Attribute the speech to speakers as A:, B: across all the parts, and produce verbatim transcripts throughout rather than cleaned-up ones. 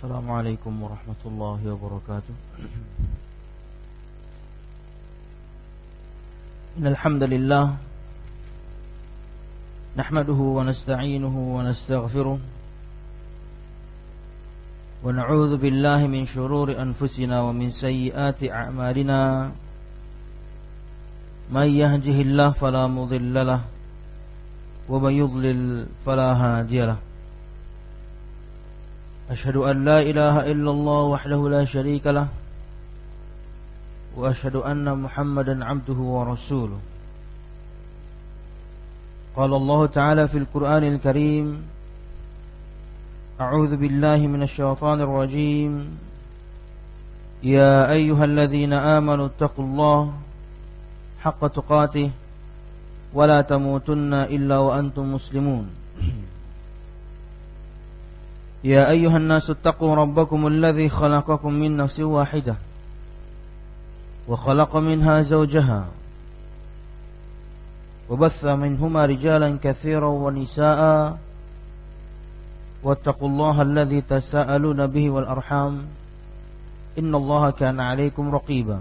A: Assalamualaikum warahmatullahi wabarakatuh. Innal hamdalillah nahmaduhu wa nasta'inuhu wa nastaghfiruh wa na'udzu billahi min shururi anfusina wa min sayyiati a'malina. May yahdihillahu fala mudilla lahu wa may yudlil fala hadiya lahu. Asyhadu an la ilaha illallah wahdahu la syarika lah wa asyhadu anna Muhammadan abduhu wa rasuluh. Qala Allah Ta'ala fil Qur'anil Karim, A'udzu billahi minasy syaithanir rajim. Ya ayyuhalladzina amanu taqullaha haqqa tuqatih wa la tamutunna illa wa antum muslimun. يا أيها الناس اتقوا ربكم الذي خلقكم من نفس واحدة وخلق منها زوجها وبث منهما رجالا كثيرا ونساء واتقوا الله الذي تساءلون به والأرحام إن الله كان عليكم رقيبا.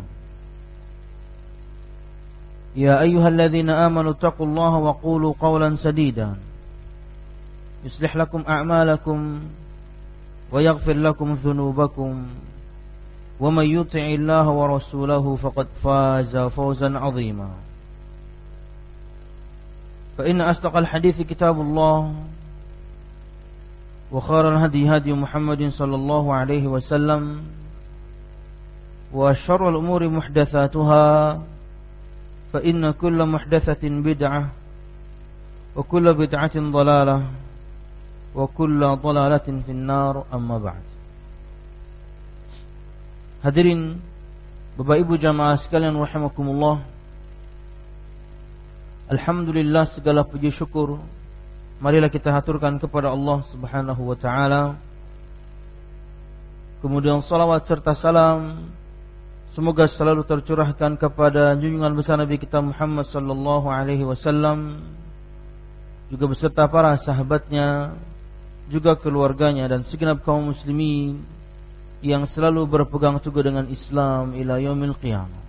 A: يا أيها الذين آمنوا اتقوا الله وقولوا قولا سديدا يصلح لكم أعمالكم ويغفر لكم ذنوبكم ومن يطع الله ورسوله فقد فاز فوزا عظيما. فإن أصدق الحديث كتاب الله وخير الهدي هدي محمد صلى الله عليه وسلم وشر الأمور محدثاتها فإن كل محدثة بدعة وكل بدعة ضلالة wa kullu dhalalatin finnar, amma ba'd. Hadirin Bapak Ibu jamaah sekalian rahimakumullah, alhamdulillah, segala puji syukur marilah kita haturkan kepada Allah Subhanahu wa taala. Kemudian salawat serta salam semoga selalu tercurahkan kepada junjungan besar Nabi kita Muhammad sallallahu alaihi wasallam, juga beserta para sahabatnya, juga keluarganya dan segenap kaum muslimin yang selalu berpegang teguh dengan Islam ila yaumil qiyamah.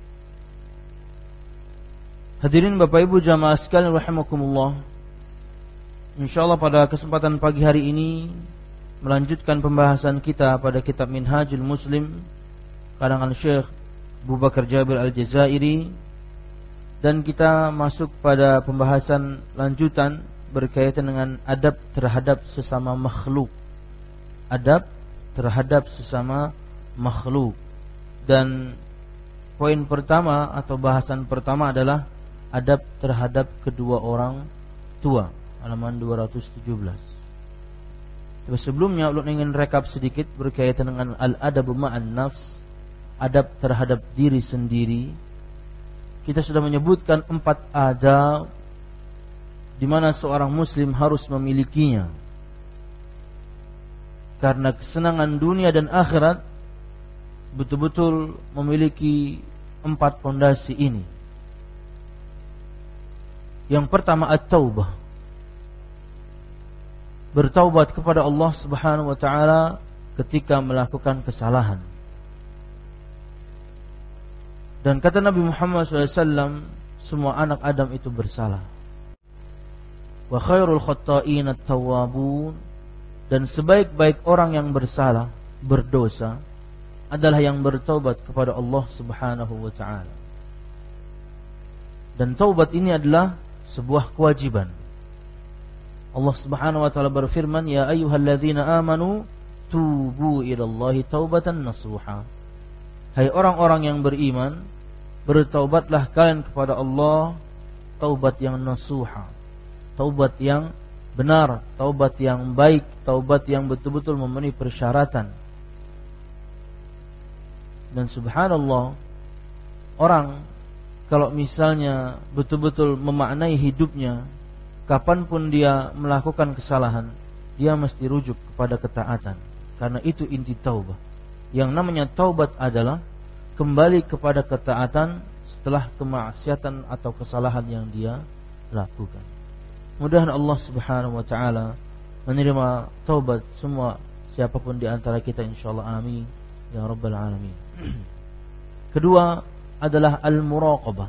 A: Hadirin Bapak Ibu jamaah sekalian rahimakumullah, insyaallah pada kesempatan pagi hari ini melanjutkan pembahasan kita pada kitab Minhajul Muslim karangan Syekh Abu Bakar Jabir Al-Jazairi, dan kita masuk pada pembahasan lanjutan berkaitan dengan adab terhadap sesama makhluk. Adab terhadap sesama makhluk. Dan poin pertama atau bahasan pertama adalah adab terhadap kedua orang tua, halaman dua ratus tujuh belas. Tapi sebelumnya ulun ingin rekap sedikit berkaitan dengan al-adabu ma'an nafs, adab terhadap diri sendiri. Kita sudah menyebutkan empat adab di mana seorang muslim harus memilikinya, karena kesenangan dunia dan akhirat betul-betul memiliki empat pondasi ini. Yang pertama at-taubah, bertaubat kepada Allah Subhanahu wa taala ketika melakukan kesalahan. Dan kata Nabi Muhammad shallallahu alaihi wasallam, semua anak Adam itu bersalah. Wa khairul khatta'in at-tawwabun, dan sebaik-baik orang yang bersalah, berdosa adalah yang bertaubat kepada Allah Subhanahu wa taala. Dan taubat ini adalah sebuah kewajiban. Allah Subhanahu wa taala berfirman, ya ayyuhalladzina amanu tubu ilallahi taubatan nasuha. Hai orang-orang yang beriman, bertaubatlah kalian kepada Allah taubat yang nasuha, taubat yang benar, taubat yang baik, taubat yang betul-betul memenuhi persyaratan. Dan subhanallah, orang kalau misalnya betul-betul memaknai hidupnya, kapanpun dia melakukan kesalahan, dia mesti rujuk kepada ketaatan. Karena itu inti taubah. Yang namanya taubat adalah kembali kepada ketaatan setelah kemaksiatan atau kesalahan yang dia lakukan. Mudah-mudahan Allah Subhanahu wa taala menerima taubat semua siapapun di antara kita, insyaallah amin ya rabbal alamin. Kedua adalah al-muraqabah.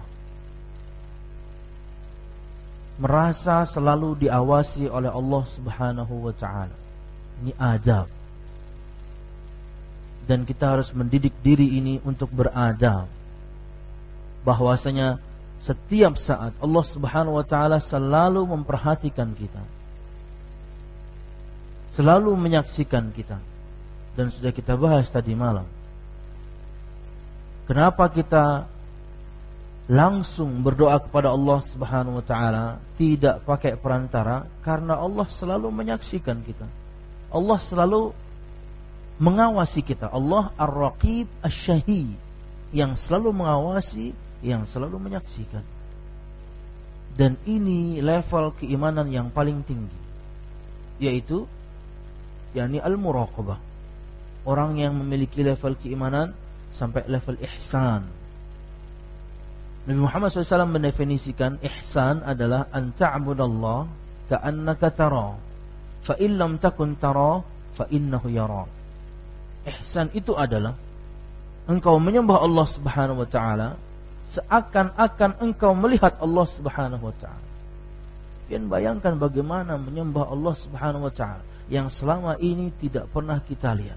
A: Merasa selalu diawasi oleh Allah Subhanahu wa taala. Ini adab. Dan kita harus mendidik diri ini untuk beradab. Bahwasanya setiap saat Allah Subhanahu wa taala selalu memperhatikan kita. Selalu menyaksikan kita. Dan sudah kita bahas tadi malam. Kenapa kita langsung berdoa kepada Allah Subhanahu wa taala, tidak pakai perantara? Karena Allah selalu menyaksikan kita. Allah selalu mengawasi kita. Allah Ar-Raqib Asy-Syahid, yang selalu mengawasi, yang selalu menyaksikan. Dan ini level keimanan yang paling tinggi, yaitu yakni al-muraqabah. Orang yang memiliki level keimanan sampai level ihsan. Nabi Muhammad shallallahu alaihi wasallam mendefinisikan ihsan adalah an ta'budallah ka'annaka tara, fa in lam takun tara fa innahu yara. Ihsan itu adalah engkau menyembah Allah Subhanahu wa taala seakan-akan engkau melihat Allah Subhanahu wa taala. Kalian bayangkan bagaimana menyembah Allah Subhanahu wa taala yang selama ini tidak pernah kita lihat.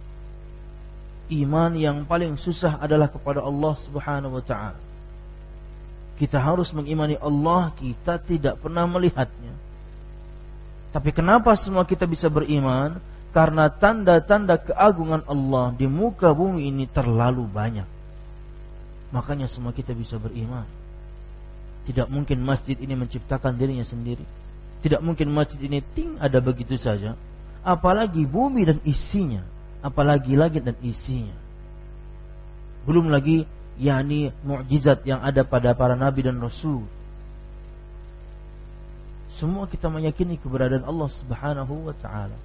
A: Iman yang paling susah adalah kepada Allah Subhanahu wa taala. Kita harus mengimani Allah, kita tidak pernah melihatnya. Tapi kenapa semua kita bisa beriman? Karena tanda-tanda keagungan Allah di muka bumi ini terlalu banyak. Makanya semua kita bisa beriman. Tidak mungkin masjid ini menciptakan dirinya sendiri. Tidak mungkin masjid ini ting ada begitu saja. Apalagi bumi dan isinya, apalagi langit dan isinya. Belum lagi yakni mukjizat yang ada pada para nabi dan rasul. Semua kita meyakini keberadaan Allah Subhanahu wa taala.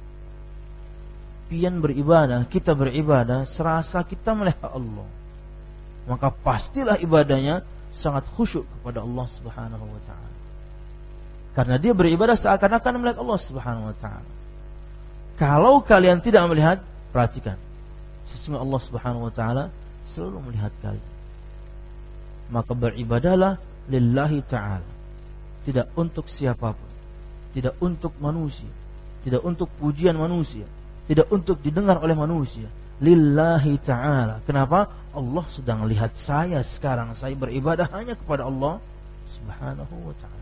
A: Pian beribadah, kita beribadah serasa kita melihat Allah. Maka pastilah ibadahnya sangat khusyuk kepada Allah Subhanahu wa taala. Karena dia beribadah seakan-akan melihat Allah Subhanahu wa taala. Kalau kalian tidak melihat, perhatikan. Sesungguhnya Allah Subhanahu wa taala selalu melihat kalian. Maka beribadahlah lillahi ta'ala. Tidak untuk siapapun. Tidak untuk manusia. Tidak untuk pujian manusia. Tidak untuk didengar oleh manusia. Lillahi ta'ala. Kenapa? Allah sedang lihat saya sekarang. Saya beribadah hanya kepada Allah Subhanahu wa ta'ala.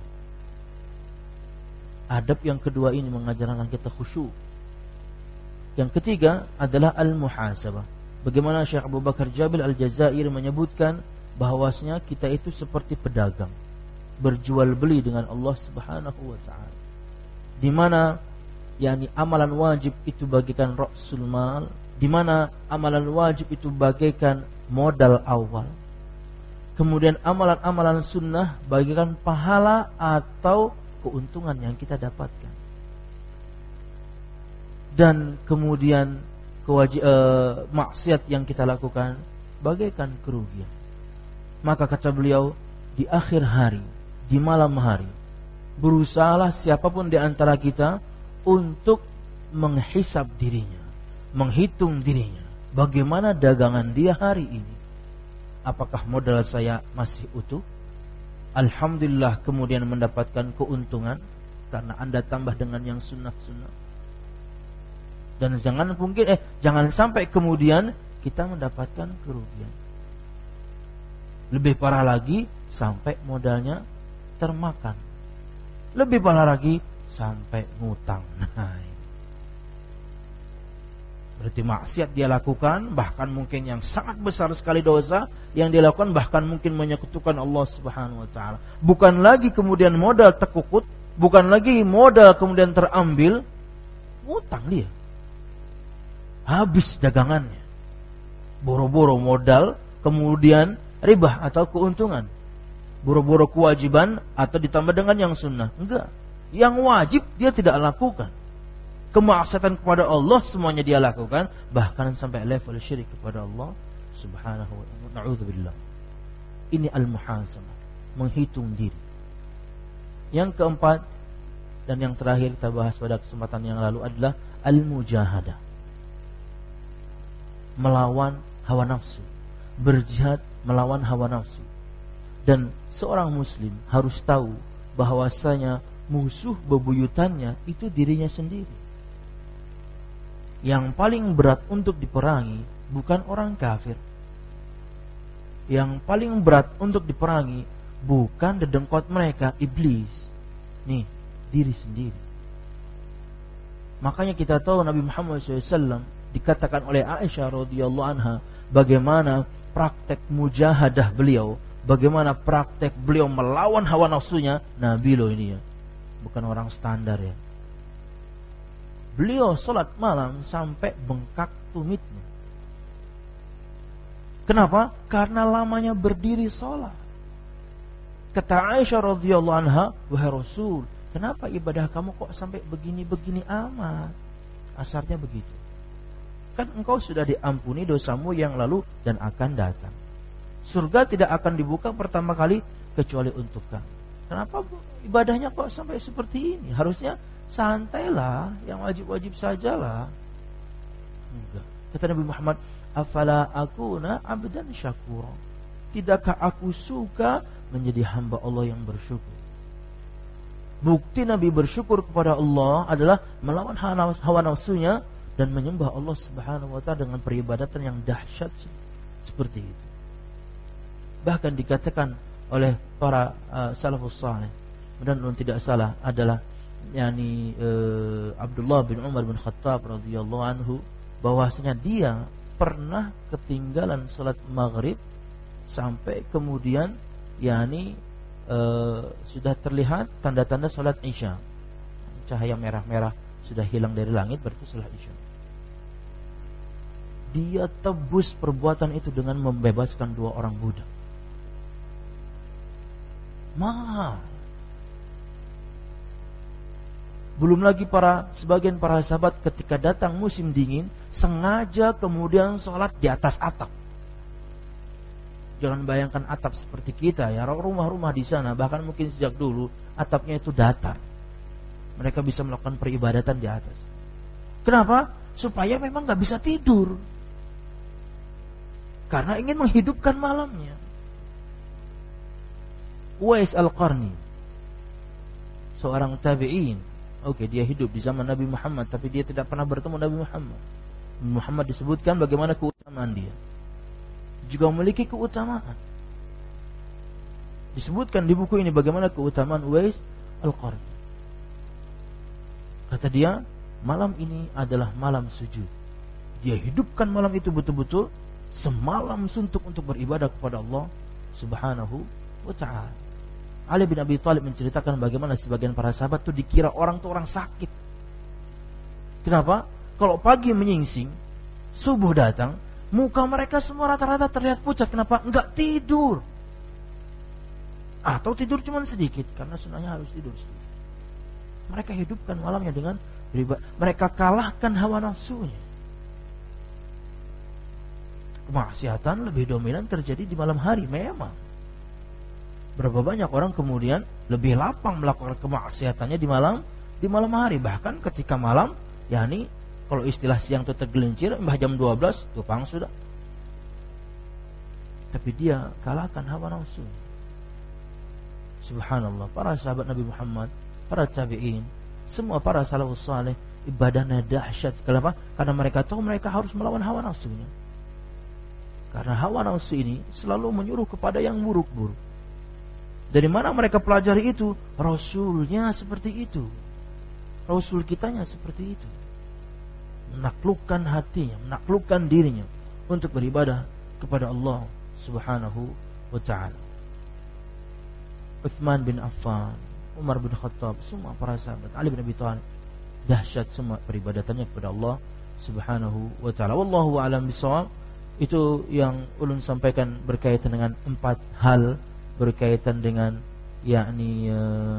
A: Adab yang kedua ini mengajarkan kita khusyuk. Yang ketiga adalah al-muhasabah. Bagaimana Syekh Abu Bakar Jabil Al-Jazairi menyebutkan bahwasanya kita itu seperti pedagang, berjual beli dengan Allah Subhanahu wa taala. Di mana yakni amalan wajib itu bagikan ra'sul mal, di mana amalan wajib itu bagaikan modal awal. Kemudian amalan-amalan sunnah bagikan pahala atau keuntungan yang kita dapatkan. Dan kemudian kewajib eh, maksiat yang kita lakukan bagaikan kerugian. Maka kata beliau, di akhir hari, di malam hari, berusahalah siapapun di antara kita untuk menghisab dirinya, menghitung dirinya, bagaimana dagangan dia hari ini. Apakah modal saya masih utuh? Alhamdulillah kemudian mendapatkan keuntungan karena Anda tambah dengan yang sunnah-sunnah. Dan jangan mungkin eh jangan sampai kemudian kita mendapatkan kerugian. Lebih parah lagi sampai modalnya termakan. Lebih parah lagi sampai ngutang. Nah, berarti maksiat dia lakukan, bahkan mungkin yang sangat besar sekali dosa yang dia lakukan, bahkan mungkin menyekutukan Allah Subhanahu wa taala. Bukan lagi kemudian modal terkukut, bukan lagi modal kemudian terambil, ngutang dia. Habis dagangannya. Boro-boro modal, kemudian riba atau keuntungan. Boro-boro kewajiban atau ditambah dengan yang sunnah. Enggak. Yang wajib dia tidak lakukan. Kemaksiatan kepada Allah semuanya dia lakukan, bahkan sampai level syirik kepada Allah Subhanahu wa taala. Na'udzubillah. Ini al-muhasabah, menghitung diri. Yang keempat dan yang terakhir kita bahas pada kesempatan yang lalu adalah al-mujahadah, melawan hawa nafsu, berjihad melawan hawa nafsu. Dan seorang muslim harus tahu bahwasanya musuh bebuyutannya itu dirinya sendiri. Yang paling berat untuk diperangi bukan orang kafir. Yang paling berat untuk diperangi bukan dedengkot mereka, iblis. Nih, diri sendiri. Makanya kita tahu Nabi Muhammad shallallahu alaihi wasallam dikatakan oleh Aisyah radhiyallahu anha bagaimana praktek mujahadah beliau, bagaimana praktek beliau melawan hawa nafsunya. Nabi loh ini ya, bukan orang standar ya. Beliau sholat malam sampai bengkak tumitnya. Kenapa? Karena lamanya berdiri sholat. Kata Aisyah radhiyallahu anha, wahai Rasul, kenapa ibadah kamu kok sampai begini-begini amat? Asarnya begitu. Kan engkau sudah diampuni dosamu yang lalu dan akan datang. Surga tidak akan dibuka pertama kali kecuali untuk kamu. Kenapa ibadahnya kok sampai seperti ini? Harusnya santailah, yang wajib-wajib sajalah. Enggak. Kata Nabi Muhammad, afala akuna abdan syakura. Tidakkah aku suka menjadi hamba Allah yang bersyukur? Bukti Nabi bersyukur kepada Allah adalah melawan hawa nafsunya dan menyembah Allah Subhanahu wa taala dengan peribadatan yang dahsyat seperti itu. Bahkan dikatakan oleh para uh, salafus saleh, dan tidak salah adalah yakni uh, Abdullah bin Umar bin Khattab radhiyallahu anhu, bahwasanya dia pernah ketinggalan salat maghrib sampai kemudian yakni uh, sudah terlihat tanda-tanda salat isya. Cahaya merah-merah sudah hilang dari langit, berarti salat isya. Dia tebus perbuatan itu dengan membebaskan dua orang budak. Mahal. Belum lagi para sebagian para sahabat ketika datang musim dingin sengaja kemudian sholat di atas atap. Jangan bayangkan atap seperti kita ya, rumah-rumah di sana bahkan mungkin sejak dulu atapnya itu datar. Mereka bisa melakukan peribadatan di atas. Kenapa? Supaya memang nggak bisa tidur. Karena ingin menghidupkan malamnya. Uwais Al-Qarni, seorang tabi'in. Oke, dia hidup di zaman Nabi Muhammad, tapi dia tidak pernah bertemu Nabi Muhammad. Muhammad disebutkan bagaimana keutamaan dia, juga memiliki keutamaan. Disebutkan di buku ini bagaimana keutamaan Uwais Al-Qarni. Kata dia, malam ini adalah malam sujud. Dia hidupkan malam itu betul-betul semalam suntuk untuk beribadah kepada Allah Subhanahu wa ta'ala. Ali bin Abi Thalib menceritakan bagaimana sebagian para sahabat itu dikira orang itu orang sakit. Kenapa? Kalau pagi menyingsing, subuh datang, muka mereka semua rata-rata terlihat pucat. Kenapa? Enggak tidur. Atau tidur cuma sedikit, karena sunahnya harus tidur sedikit. Mereka hidupkan malamnya dengan beribadah. Mereka kalahkan hawa nafsunya. Kemaksiatan lebih dominan terjadi di malam hari memang. Berapa banyak orang kemudian lebih lapang melakukan kemaksiatannya di malam di malam hari, bahkan ketika malam, yakni kalau istilah siang itu tergelincir, mbah jam dua belas tupang sudah. Tapi dia kalahkan hawa nafsu. Subhanallah, para sahabat Nabi Muhammad, para tabi'in, semua para salafus saleh ibadahnya dahsyat. Kenapa? Karena mereka tahu mereka harus melawan hawa nafsunya. Karena hawa nafsu ini selalu menyuruh kepada yang buruk-buruk. Dari mana mereka pelajari itu? Rasulnya seperti itu. Rasul kitanya seperti itu. Menaklukkan hatinya, menaklukkan dirinya untuk beribadah kepada Allah Subhanahu wa ta'ala. Uthman bin Affan, Umar bin Khattab, semua para sahabat, Ali bin Abi Thalib, dahsyat semua peribadatannya kepada Allah Subhanahu wa ta'ala. Wallahu a'lam bishawab. Itu yang ulun sampaikan berkaitan dengan empat hal berkaitan dengan yakni uh,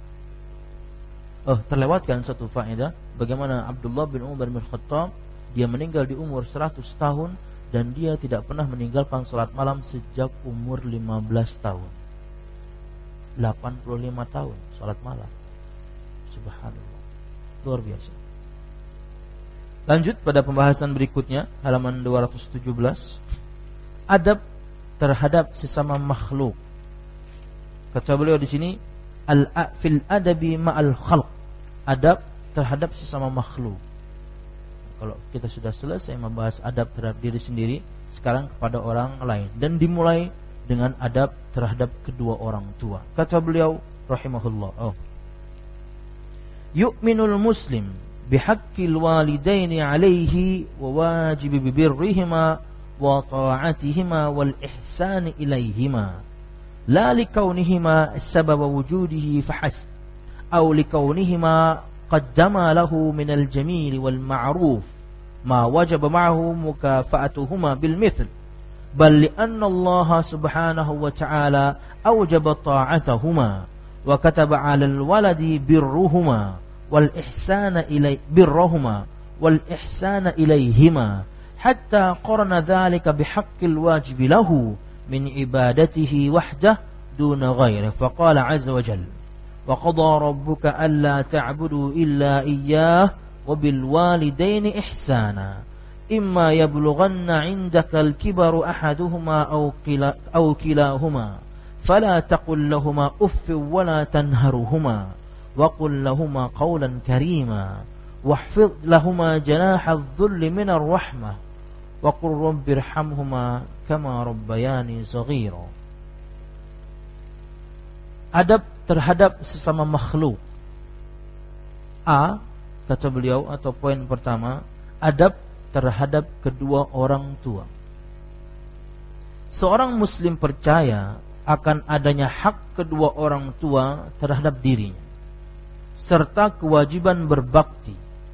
A: oh terlewatkan satu faedah, bagaimana Abdullah bin Umar bin Khattab dia meninggal di umur seratus tahun dan dia tidak pernah meninggalkan salat malam sejak umur lima belas tahun. delapan puluh lima tahun salat malam. Subhanallah. Luar biasa. Lanjut pada pembahasan berikutnya, halaman dua ratus tujuh belas. Adab terhadap sesama makhluk. Kata beliau di sini, al fil adabi ma'al khalq. Adab terhadap sesama makhluk. Kalau kita sudah selesai membahas adab terhadap diri sendiri, sekarang kepada orang lain, dan dimulai dengan adab terhadap kedua orang tua. Kata beliau rahimahullah, oh, yu'minul muslim bihaqqil walidaini alaihi wa wajibi birrihima wa ta'atihima wal ihsani ilaihima, la likaunihima sababa wujudihi fahasb aw likaunihima qaddama lahu minal jamil wal ma'ruf ma wajaba ma'ahu mukafa'atuhuma bil mithl, bal li'anna Allah subhanahu wa ta'ala awjaba ta'atahuma wa kataba 'alal waladi birruhuma wal ihsana ilai birruhuma wal ihsana ilaihima hatta qarana dhalika bihaqqil wajibi lahu min ibadatihi wahdah duna ghairihi, faqala 'azza wa jalla wa qada rabbuka alla ta'budu illa iyyah wa bil walidaini ihsana imma yablughanna 'indaka al-kibaru ahaduhuma aw qila aw kilahuma fala taqul lahumā uff wa la tanharhumā wa qul lahumā qawlan karīmā wahfidh lahumā janāha adh-dhulli min ar-rahmah wa qur rabbirhamhumā kamā rabbayānī shaghīrā. Adab terhadap sesama makhluk. A, kata beliau, atau poin pertama, adab terhadap kedua orang tua. Seorang muslim percaya akan adanya hak kedua orang tua terhadap dirinya, serta kewajiban berbakti,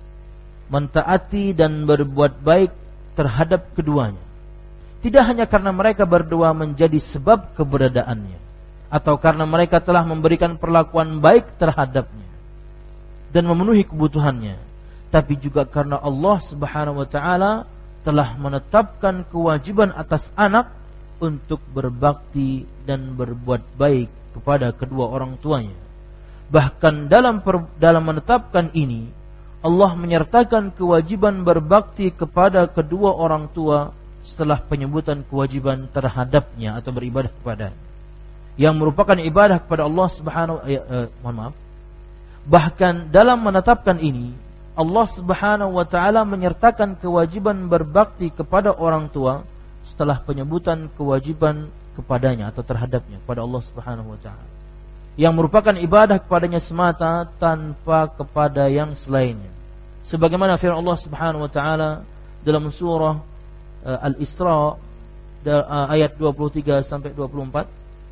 A: mentaati dan berbuat baik terhadap keduanya. Tidak hanya karena mereka berdua menjadi sebab keberadaannya, atau karena mereka telah memberikan perlakuan baik terhadapnya dan memenuhi kebutuhannya, tapi juga karena Allah Subhanahu wa taala telah menetapkan kewajiban atas anak untuk berbakti dan berbuat baik kepada kedua orang tuanya. Bahkan dalam per, dalam menetapkan ini, Allah menyertakan kewajiban berbakti kepada kedua orang tua setelah penyebutan kewajiban terhadapnya atau beribadah kepadanya, yang merupakan ibadah kepada Allah Subhanahu eh, eh, mohon maaf. Bahkan dalam menetapkan ini, Allah Subhanahu wa taala menyertakan kewajiban berbakti kepada orang tua setelah penyebutan kewajiban kepadanya atau terhadapnya kepada Allah Subhanahu wa taala, yang merupakan ibadah kepadanya semata tanpa kepada yang selainnya. Sebagaimana firman Allah Subhanahu wa taala dalam surah uh, Al-Isra uh, ayat dua puluh tiga sampai dua puluh empat,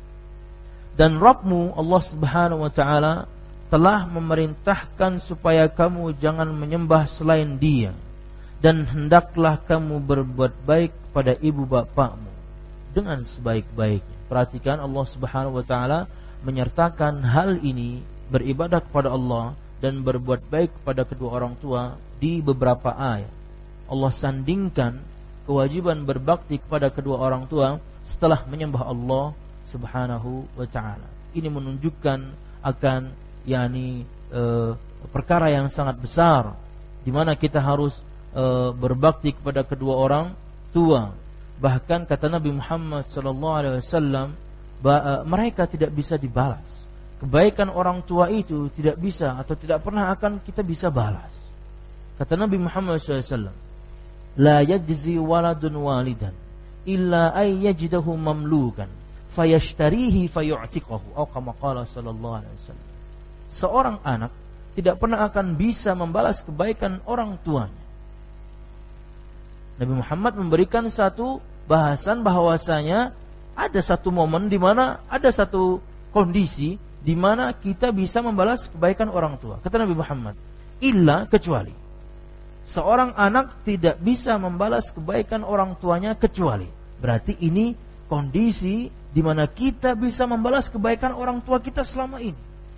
A: dan Rabbmu Allah Subhanahu wa taala telah memerintahkan supaya kamu jangan menyembah selain Dia, dan hendaklah kamu berbuat baik kepada ibu bapakmu dengan sebaik-baiknya. Perhatikan, Allah Subhanahu wa taala menyertakan hal ini, beribadah kepada Allah dan berbuat baik kepada kedua orang tua di beberapa ayat. Allah sandingkan kewajiban berbakti kepada kedua orang tua setelah menyembah Allah Subhanahu wa taala. Ini menunjukkan akan yakni e, perkara yang sangat besar, di mana kita harus e, berbakti kepada kedua orang tua. Bahkan kata Nabi Muhammad sallallahu alaihi wasallam, mereka tidak bisa dibalas. Kebaikan orang tua itu tidak bisa atau tidak pernah akan kita bisa balas. Kata Nabi Muhammad sallallahu alaihi wasallam, la yajzi waladun walidan illa ay yajidahu mamlukan fayashtarihi fayu'tiqahu, atau kama qala sallallahu alaihi wasallam. Seorang anak tidak pernah akan bisa membalas kebaikan orang tuanya. Nabi Muhammad memberikan satu bahasan bahwasanya ada satu momen di mana ada satu kondisi di mana kita bisa membalas kebaikan orang tua. Kata Nabi Muhammad, illa, kecuali seorang anak tidak bisa membalas kebaikan orang tuanya kecuali. Berarti ini kondisi di mana kita bisa membalas kebaikan orang tua kita selama ini.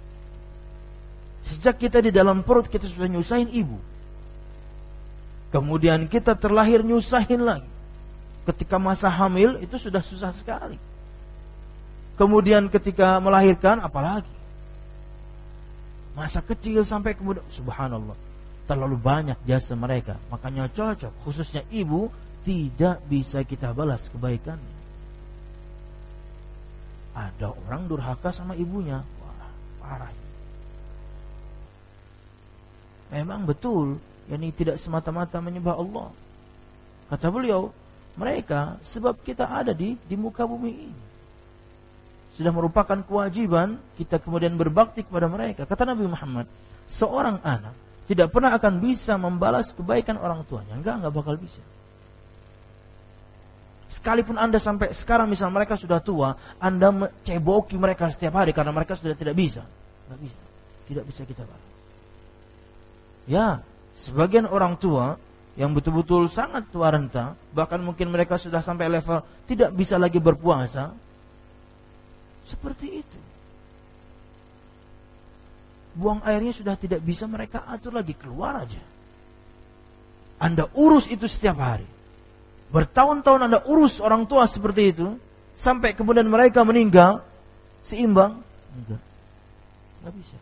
A: Sejak kita di dalam perut kita sudah nyusahin ibu, kemudian kita terlahir nyusahin lagi. Ketika masa hamil itu sudah susah sekali. Kemudian ketika melahirkan apalagi. Masa kecil sampai kemudian, subhanallah, terlalu banyak jasa mereka, makanya cocok, khususnya ibu, tidak bisa kita balas kebaikannya. Ada orang durhaka sama ibunya, wah parah. Memang betul, yakni tidak semata-mata menyembah Allah. Kata beliau, mereka sebab kita ada di di muka bumi ini, sudah merupakan kewajiban kita kemudian berbakti kepada mereka. Kata Nabi Muhammad, seorang anak tidak pernah akan bisa membalas kebaikan orang tuanya. Enggak, enggak bakal bisa. Sekalipun Anda sampai sekarang misal mereka sudah tua, Anda ceboki mereka setiap hari karena mereka sudah tidak bisa. Enggak bisa. Tidak bisa kita balas. Ya, sebagian orang tua yang betul-betul sangat tua renta, bahkan mungkin mereka sudah sampai level tidak bisa lagi berpuasa, seperti itu. Buang airnya sudah tidak bisa mereka atur lagi, keluar aja. Anda urus itu setiap hari. Bertahun-tahun Anda urus orang tua seperti itu, sampai kemudian mereka meninggal, seimbang? Enggak. Enggak bisa.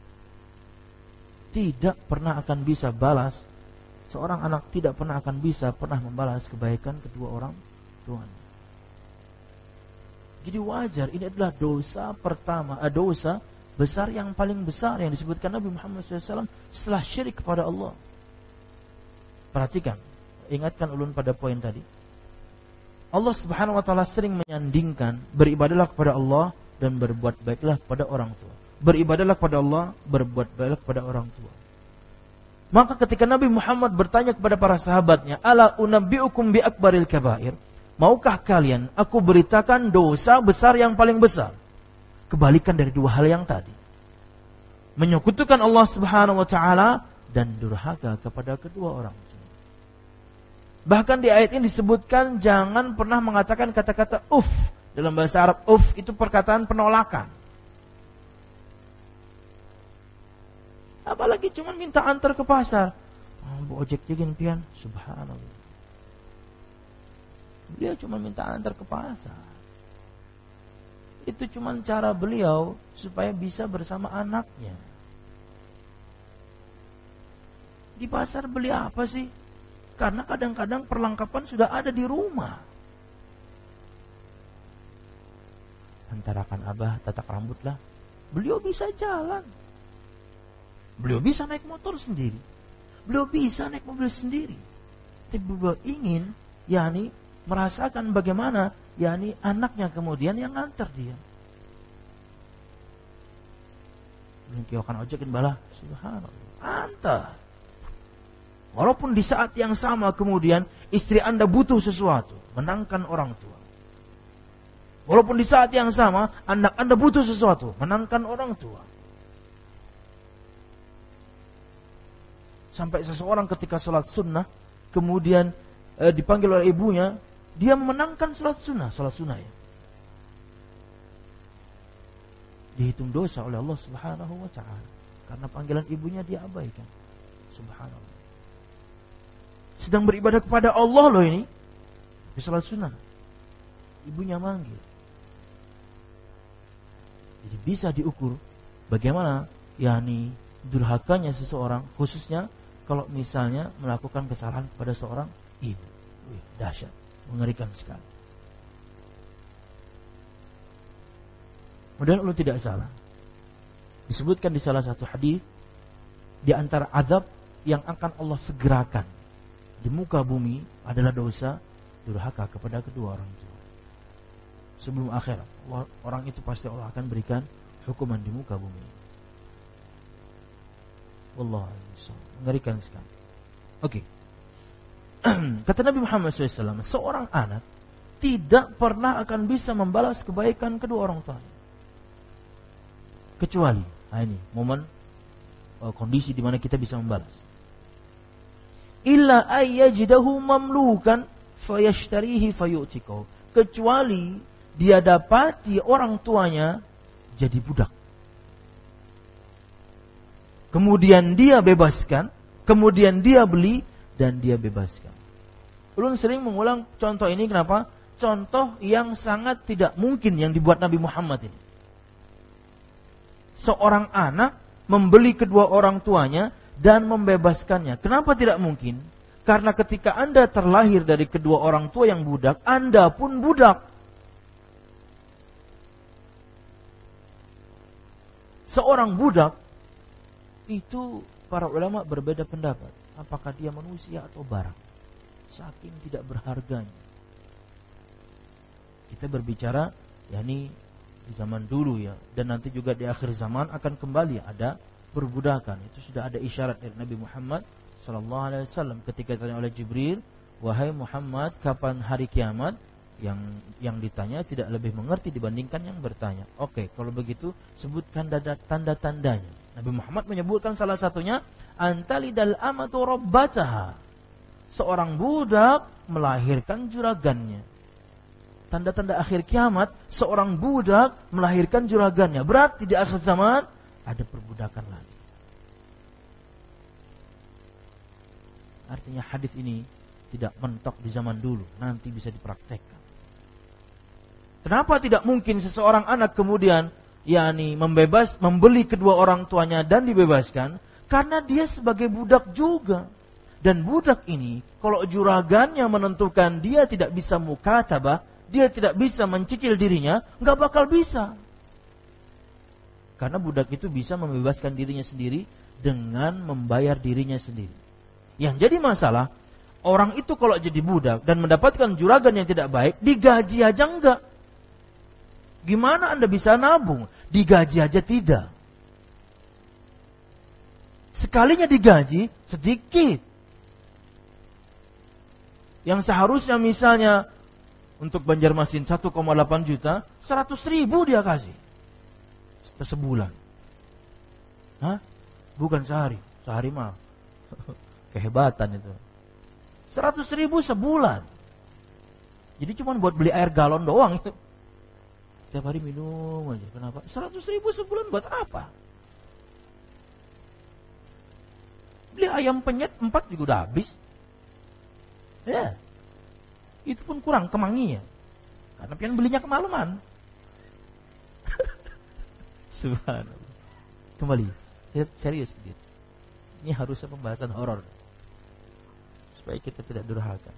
A: Tidak pernah akan bisa balas, seorang anak tidak pernah akan bisa pernah membalas kebaikan kedua orang tuanya. Jadi wajar, ini adalah dosa pertama, dosa besar yang paling besar yang disebutkan Nabi Muhammad shallallahu alaihi wasallam setelah syirik kepada Allah. Perhatikan, ingatkan ulun pada poin tadi. Allah Subhanahu wa taala sering menyandingkan beribadahlah kepada Allah dan berbuat baiklah kepada orang tua. Beribadahlah kepada Allah, berbuat baiklah kepada orang tua. Maka ketika Nabi Muhammad bertanya kepada para sahabatnya, ala unabbiukum bi akbaril kabair, maukah kalian aku beritakan dosa besar yang paling besar? Kebalikan dari dua hal yang tadi, menyekutukan Allah Subhanahu wa taala dan durhaka kepada kedua orang tua. Bahkan di ayat ini disebutkan jangan pernah mengatakan kata-kata uf. Dalam bahasa Arab uf itu perkataan penolakan. Apalagi cuma minta antar ke pasar. Oh, bu ojek jegin pian, subhanallah. Beliau cuma minta antar ke pasar. Itu cuma cara beliau supaya bisa bersama anaknya. Di pasar beli apa sih? Karena kadang-kadang perlengkapan sudah ada di rumah. Antarakan abah tatak rambut lah. Beliau bisa jalan. Beliau bisa naik motor sendiri. Beliau bisa naik mobil sendiri. Tapi beliau ingin, yakni merasakan bagaimana, yakni anaknya kemudian yang ngantar dia. Beliau kiokan ojekin balah, subhanallah, antar. Walaupun di saat yang sama kemudian istri Anda butuh sesuatu, menangkan orang tua. Walaupun di saat yang sama anak Anda butuh sesuatu, menangkan orang tua. Sampai seseorang ketika sholat sunnah, kemudian e, dipanggil oleh ibunya, dia memenangkan sholat sunnah, sholat sunnah ya. Dihitung dosa oleh Allah Subhanahu wa taala karena panggilan ibunya dia abaikan. Subhanallah. Sedang beribadah kepada Allah loh ini, di sholat sunnah, ibunya manggil. Jadi bisa diukur bagaimana yakni durhakanya seseorang, khususnya kalau misalnya melakukan kesalahan kepada seorang ibu. Wih, dahsyat, mengerikan sekali. Mudah-mudahan lu tidak salah. Disebutkan di salah satu hadis, di antara azab yang akan Allah segerakan di muka bumi adalah dosa durhaka kepada kedua orang tua. Sebelum akhirat, orang itu pasti Allah akan berikan hukuman di muka bumi. Wallahu a'lam. Mengerikan sekali. Oke. Okay. Kata Nabi Muhammad shallallahu alaihi wasallam, seorang anak tidak pernah akan bisa membalas kebaikan kedua orang tuanya, kecuali, nah ini momen uh, kondisi di mana kita bisa membalas. Illa ayyajidahu mamlukan fayashtarihi fayu'tikahu. Kecuali dia dapati orang tuanya jadi budak, kemudian dia bebaskan, kemudian dia beli dan dia bebaskan. Ulun sering mengulang contoh ini kenapa? Contoh yang sangat tidak mungkin yang dibuat Nabi Muhammad ini. Seorang anak membeli kedua orang tuanya dan membebaskannya. Kenapa tidak mungkin? Karena ketika Anda terlahir dari kedua orang tua yang budak, Anda pun budak. Seorang budak itu para ulama berbeda pendapat. Apakah dia manusia atau barang? Saking tidak berharganya. Kita berbicara yakni di zaman dulu ya, dan nanti juga di akhir zaman akan kembali ada perbudakan. Itu sudah ada isyarat dari Nabi Muhammad sallallahu alaihi wasallam ketika ditanya oleh Jibril, "Wahai Muhammad, kapan hari kiamat?" Yang yang ditanya tidak lebih mengerti dibandingkan yang bertanya. Oke, kalau begitu sebutkan tanda-tandanya. Nabi Muhammad menyebutkan salah satunya, "Antalidal amatu rabbataha." Seorang budak melahirkan juragannya. Tanda-tanda akhir kiamat, seorang budak melahirkan juragannya. Berarti di akhir zaman ada perbudakan lagi. Artinya hadis ini tidak mentok di zaman dulu, nanti bisa dipraktekkan. Kenapa tidak mungkin seseorang anak kemudian yakni membebas membeli kedua orang tuanya dan dibebaskan? Karena dia sebagai budak juga. Dan budak ini kalau juragannya menentukan dia tidak bisa mukatabah, dia tidak bisa mencicil dirinya, nggak bakal bisa. Karena budak itu bisa membebaskan dirinya sendiri dengan membayar dirinya sendiri. Yang jadi masalah, orang itu kalau jadi budak dan mendapatkan juragan yang tidak baik, digaji aja enggak. Gimana Anda bisa nabung? Digaji aja tidak. Sekalinya digaji, sedikit. Yang seharusnya misalnya untuk Banjarmasin satu koma delapan juta, seratus ribu dia kasih. Sebulan. Hah? Bukan sehari. Sehari mah kehebatan itu. Seratus ribu sebulan. Jadi cuma buat beli air galon doang. Setiap hari minum aja. Kenapa? Seratus ribu sebulan buat apa? Beli ayam penyet empat juga udah habis. Ya. Itu pun kurang kemanginya. Karena pian belinya kemalaman. Subhanallah. Kembali, serius sedikit. Ini harusnya pembahasan horor supaya kita tidak durhaka.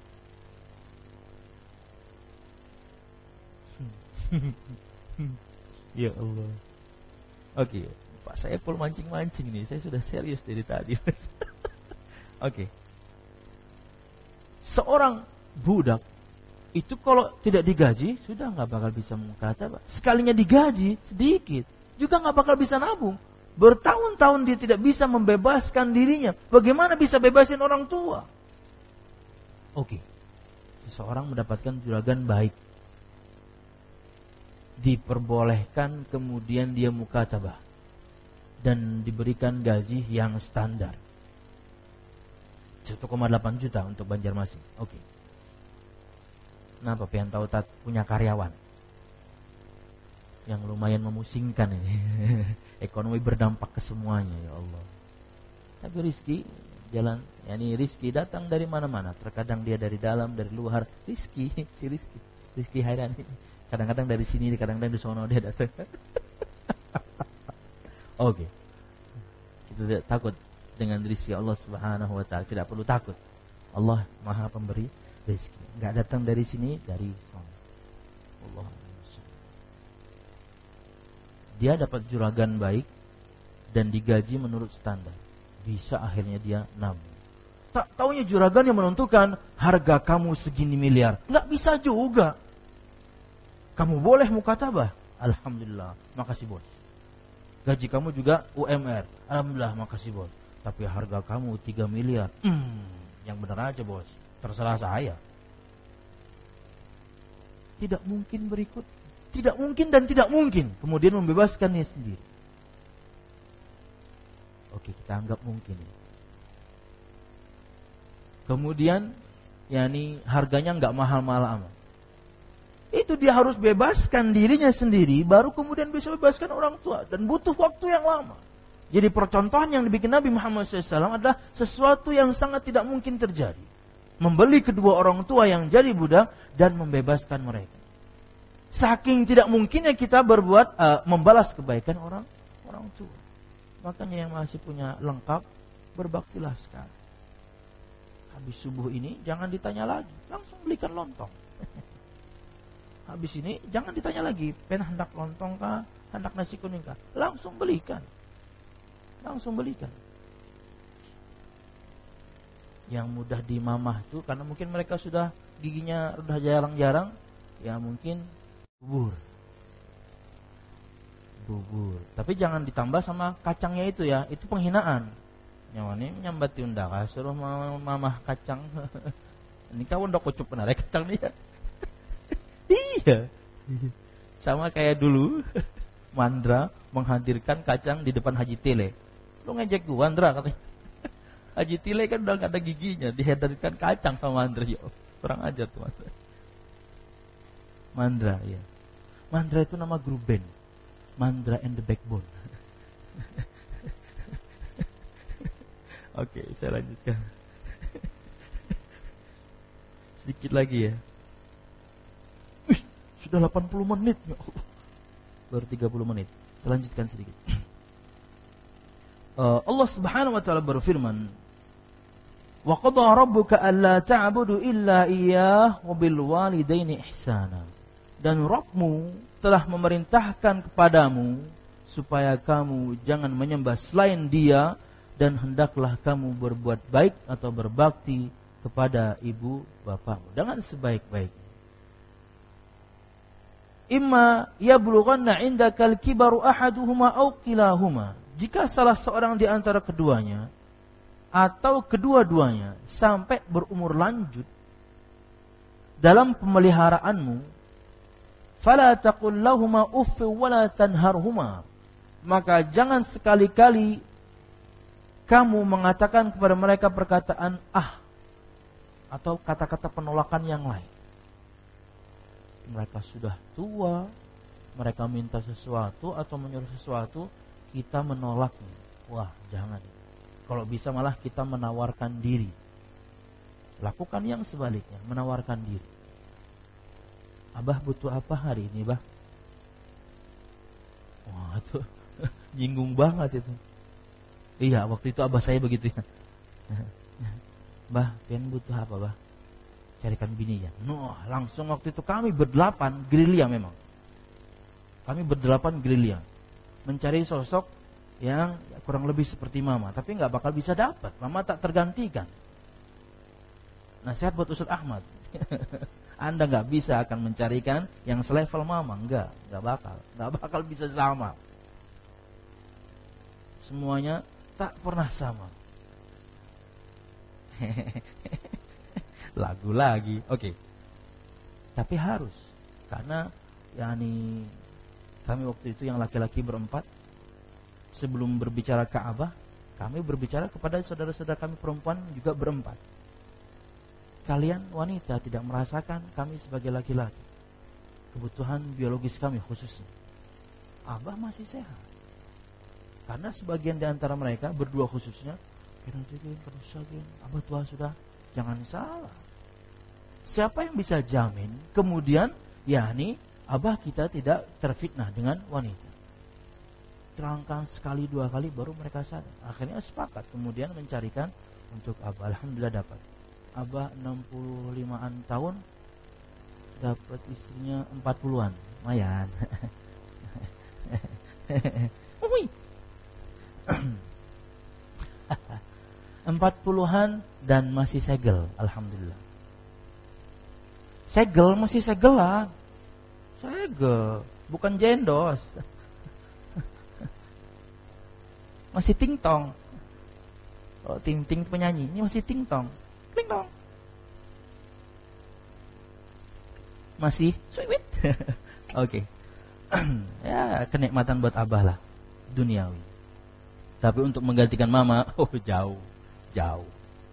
A: Ya Allah. Oke, Pak saya pul mancing-mancing nih. Saya sudah serius dari tadi. Oke. Seorang budak itu kalau tidak digaji sudah nggak bakal bisa mukatabah. Sekalinya digaji sedikit juga nggak bakal bisa nabung. Bertahun-tahun dia tidak bisa membebaskan dirinya. Bagaimana bisa bebasin orang tua? Oke, seseorang mendapatkan juragan baik, diperbolehkan kemudian dia mukatabah dan diberikan gaji yang standar satu koma delapan juta untuk Banjarmasin. Oke. Kenapa pian tahu tat punya karyawan yang lumayan memusingkan ini. Ekonomi berdampak ke semuanya, ya Allah. Tapi rizki jalan, yakni rizki datang dari mana-mana. Terkadang dia dari dalam, dari luar. Rizki, si rizki, rizki hairan ini. Kadang-kadang dari sini, kadang-kadang di sono dia datang. Oke. Kita tidak takut dengan rizki Allah Subhanahu wa taala, tidak perlu takut. Allah Maha Pemberi rizki. Enggak datang dari sini, dari sono. Allah. Dia dapat juragan baik dan digaji menurut standar. Bisa akhirnya dia nabung. Tak taunya juragan yang menentukan harga kamu segini miliar. Enggak bisa juga. Kamu boleh mukatabah. Alhamdulillah, makasih bos. Gaji kamu juga U M R. Alhamdulillah, makasih bos. Tapi harga kamu tiga miliar. Hmm, yang benar aja bos. Terserah saya. Tidak mungkin berikut. Tidak mungkin dan tidak mungkin. Kemudian membebaskannya sendiri. Oke, kita anggap mungkin. Kemudian, yakni harganya nggak mahal-mahal amat. Itu dia harus bebaskan dirinya sendiri, baru kemudian bisa bebaskan orang tua. Dan butuh waktu yang lama. Jadi percontohan yang dibikin Nabi Muhammad shallallahu alaihi wasallam adalah sesuatu yang sangat tidak mungkin terjadi. Membeli kedua orang tua yang jadi budak dan membebaskan mereka. Saking tidak mungkinnya kita berbuat uh, membalas kebaikan orang orang tua. Makanya yang masih punya lengkap berbaktilah sekarang. Habis subuh ini jangan ditanya lagi, langsung belikan lontong. Habis ini jangan ditanya lagi, pen hendak lontong kah, hendak nasi kuning kah? Langsung belikan. Langsung belikan. Yang mudah dimamah itu karena mungkin mereka sudah giginya sudah jarang-jarang, ya mungkin bubur. Bubur. Tapi jangan ditambah sama kacangnya itu ya, itu penghinaan. Nyawani nyambati undaka suruh mamah kacang. Ini kawan udah kucup benar ya kacang dia. Iya. Sama kayak dulu Mandra menghadirkan kacang di depan Haji Tile. Lu ngejek gua Mandra katanya. Haji Tile kan udah gak ada giginya, dihadirkan kacang sama Mandra. Ya, kurang ajar tuh Mandra. Mandra ya. Mandra itu nama grup band. Mandra and the Backbone. Oke, saya lanjutkan. Sedikit lagi ya. Wih, sudah delapan puluh menit ya Allah. Baru tiga puluh menit. Saya lanjutkan sedikit. Uh, Allah Subhanahu wa taala berfirman, "Wa qada rabbuka alla ta'budu illa iyyah wa bil walidaini ihsana." Dan Rabbmu telah memerintahkan kepadamu supaya kamu jangan menyembah selain Dia dan hendaklah kamu berbuat baik atau berbakti kepada ibu bapamu dengan sebaik-baiknya. Imma yablughanna 'indakal kibaru ahaduhuma aw kilahuma. Jika salah seorang di antara keduanya atau kedua-duanya sampai berumur lanjut dalam pemeliharaanmu, fala taqul lahumā uff wa la tanharhumā. Maka jangan sekali-kali kamu mengatakan kepada mereka perkataan ah atau kata-kata penolakan yang lain. Mereka sudah tua, mereka minta sesuatu atau menyuruh sesuatu, kita menolaknya. Wah, jangan. Kalau bisa malah kita menawarkan diri. Lakukan yang sebaliknya, menawarkan diri. Abah butuh apa hari ini, Bah? Wah, itu jinggung banget itu. Iya, waktu itu abah saya begitu ya. Bah, pian butuh apa, Bah? Carikan bini ya. Noh, langsung waktu itu kami berdelapan gerilya memang. Kami berdelapan gerilya mencari sosok yang kurang lebih seperti mama, tapi nggak bakal bisa dapat. Mama tak tergantikan. Nasihat buat Ustaz Ahmad. Anda nggak bisa akan mencarikan yang selevel mama, enggak, nggak bakal, nggak bakal bisa sama. Semuanya tak pernah sama. Lagu lagi, oke. Okay. Tapi harus, karena yakni kami waktu itu yang laki-laki berempat, sebelum berbicara Ka'bah, kami berbicara kepada saudara-saudara kami perempuan juga berempat. Kalian wanita tidak merasakan kami sebagai laki-laki, kebutuhan biologis kami khususnya. Abah masih sehat. Karena sebagian di antara mereka berdua khususnya, Abah tua sudah, jangan salah. Siapa yang bisa jamin kemudian yakni Abah kita tidak terfitnah dengan wanita? Terangkan sekali dua kali baru mereka sadar. Akhirnya sepakat kemudian mencarikan untuk Abah. Alhamdulillah dapat. Abah enam puluh limaan tahun, dapat istrinya empat puluhan, lumayan. empat puluhan dan masih segel, alhamdulillah. Segel masih segelan, segel, bukan jendos, masih tingtong. Oh, ting-ting penyanyi, ini masih tingtong. Ting-tong. Masih sweet. Oke. Okay. Ya, kenikmatan buat Abah lah, duniawi. Tapi untuk menggantikan mama, oh jauh, jauh.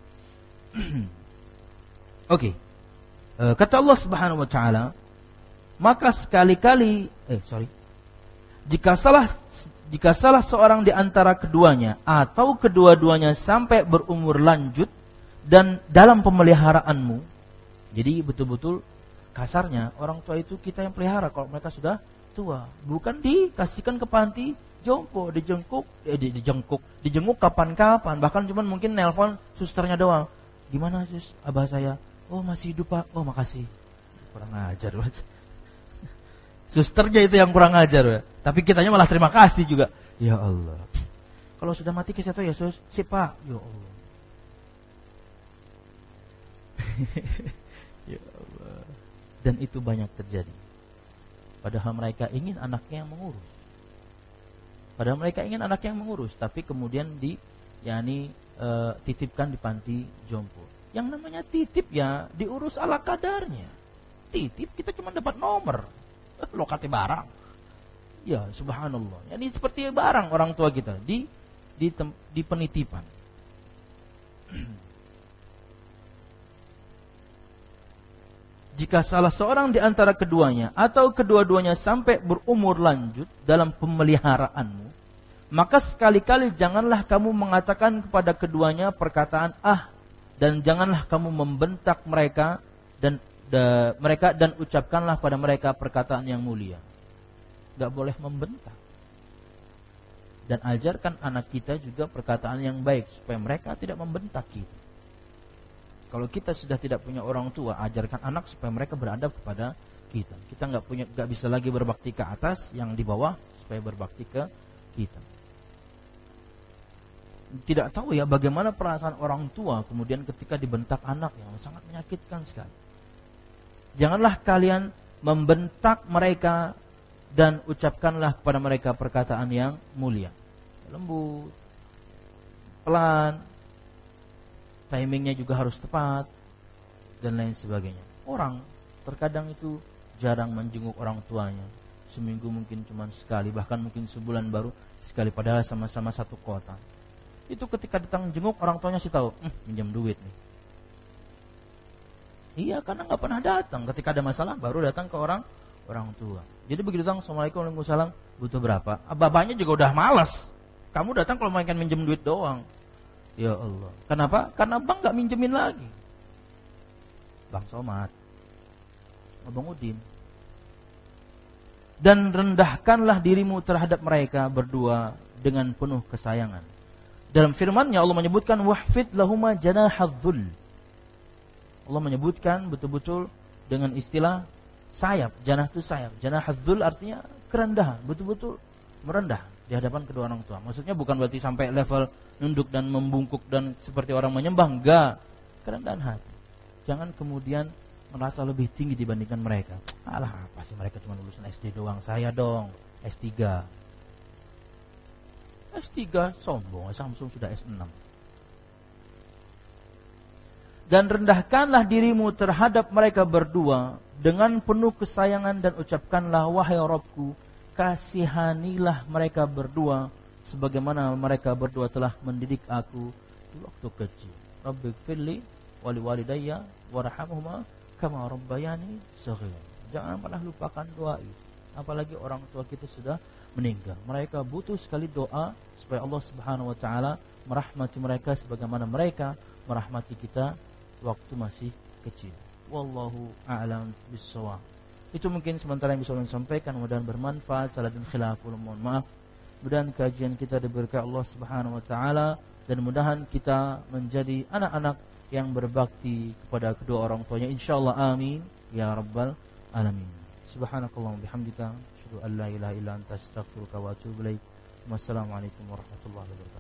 A: Oke. Okay. Uh, kata Allah Subhanahu wa taala, maka sekali-kali eh sorry. Jika salah jika salah seorang di antara keduanya atau kedua-duanya sampai berumur lanjut dan dalam pemeliharaanmu, jadi betul-betul kasarnya orang tua itu kita yang pelihara kalau mereka sudah tua, bukan dikasihkan ke panti jompo, dijengkuk, eh, di, dijengkuk, dijenguk kapan-kapan, bahkan cuman mungkin nelpon susternya doang. Gimana sus, abah saya? Oh masih hidup pak, oh makasih. Kurang ajar mas. Susternya itu yang kurang ajar ya. Tapi kitanya malah terima kasih juga. Ya Allah. Kalau sudah mati kasih tahu ya sus, si pak. Ya Allah. Ya Allah. Dan itu banyak terjadi. Padahal mereka ingin anaknya yang mengurus. Padahal mereka ingin anak yang mengurus, tapi kemudian di yakni e, titipkan di panti jompo. Yang namanya titip ya diurus ala kadarnya. Titip kita cuma dapat nomor, lokasi barang. Ya subhanallah. Yani seperti barang orang tua kita di di, tem, di penitipan. Jika salah seorang di antara keduanya atau kedua-duanya sampai berumur lanjut dalam pemeliharaanmu, maka sekali-kali janganlah kamu mengatakan kepada keduanya perkataan ah, dan janganlah kamu membentak mereka dan da, mereka dan ucapkanlah pada mereka perkataan yang mulia. Gak boleh membentak. Dan ajarkan anak kita juga perkataan yang baik supaya mereka tidak membentak kita. Kalau kita sudah tidak punya orang tua, ajarkan anak supaya mereka beradab kepada kita. Kita nggak punya, nggak bisa lagi berbakti ke atas, yang di bawah supaya berbakti ke kita. Tidak tahu ya bagaimana perasaan orang tua kemudian ketika dibentak anak, yang sangat menyakitkan sekali. Janganlah kalian membentak mereka dan ucapkanlah kepada mereka perkataan yang mulia, lembut, pelan. Timingnya juga harus tepat dan lain sebagainya. Orang terkadang itu jarang menjenguk orang tuanya. Seminggu mungkin cuma sekali, bahkan mungkin sebulan baru sekali, padahal sama-sama satu kota. Itu ketika datang jenguk orang tuanya sih tahu, hm, minjam duit nih. Iya, karena nggak pernah datang. Ketika ada masalah baru datang ke orang orang tua. Jadi begitu datang, assalamualaikum, waalaikumsalam, butuh berapa? Bapaknya juga udah malas. Kamu datang kalau mau minjem duit doang. Ya Allah. Kenapa? Karena bang gak minjemin lagi. Bang Somad, Abang Udin. Dan rendahkanlah dirimu terhadap mereka berdua dengan penuh kesayangan. Dalam firman-Nya Allah menyebutkan wahfid lahuma janahadh-dhul. Allah menyebutkan betul-betul dengan istilah sayap. Janah itu sayap. Janahadh-dhul artinya kerendahan, betul-betul merendah di hadapan kedua orang tua. Maksudnya bukan berarti sampai level nunduk dan membungkuk dan seperti orang menyembah, enggak. Kerendahan hati. Jangan kemudian merasa lebih tinggi dibandingkan mereka. Alah, apa sih mereka cuma lulusan S D doang, saya dong S tiga. S tiga sombong, Samsung sudah S enam. Dan rendahkanlah dirimu terhadap mereka berdua dengan penuh kesayangan dan ucapkanlah wahai Rabbku, kasihanilah mereka berdua sebagaimana mereka berdua telah mendidik aku di waktu kecil. Rabbighfirli wa liwalidayya warhamhuma kama rabbayani shaghira. Jangan pernah lupakan doa itu. Apalagi orang tua kita sudah meninggal. Mereka butuh sekali doa supaya Allah Subhanahu wa taala merahmati mereka sebagaimana mereka merahmati kita waktu masih kecil. Wallahu a'lam bissawab. Itu mungkin sementara yang bisa saya sampaikan, mudah-mudahan bermanfaat. Salah dan khilaful, mohon maaf. Mudah-mudahan kajian kita diberkahi Allah Subhanahu wa taala dan mudah-mudahan kita menjadi anak-anak yang berbakti kepada kedua orang tuanya insyaallah, amin ya rabbal alamin. Subhanakallahumma bihamdika asyhadu an la ilaha illa anta astaghfiruka wa atubu ilaik. Wassalamualaikum warahmatullahi wabarakatuh.